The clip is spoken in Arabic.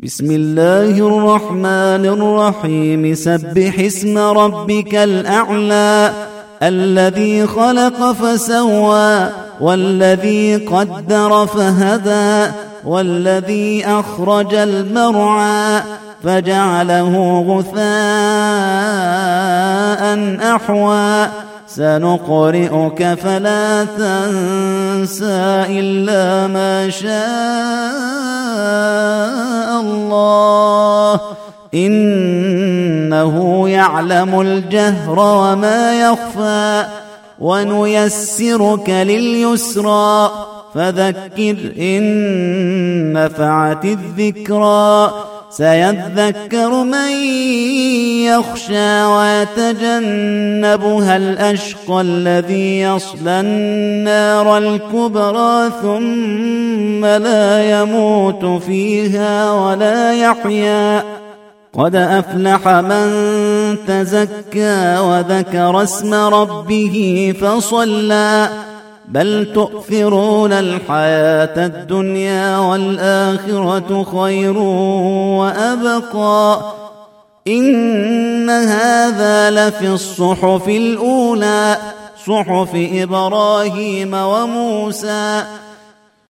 بسم الله الرحمن الرحيم سبح اسم ربك الأعلى الذي خلق فسوى والذي قدر فهدى والذي أخرج المرعى فجعله غثاء أحوى سنقرئك فلا تنسى إلا ما شاء الله إنه يعلم الجهر وما يخفى ونيسرك لليسرى فذكر إن نفعت الذكرى سيذكر من يخشى ويتجنبها الأشقى الذي يصلى النار الكبرى ثم لا يموت فيها ولا يحيا قد أفلح من تزكى وذكر اسم ربه فصلى بل تؤثرون الحياة الدنيا والآخرة خير وأبقى إن هذا لفي الصحف الأولى صحف إبراهيم وموسى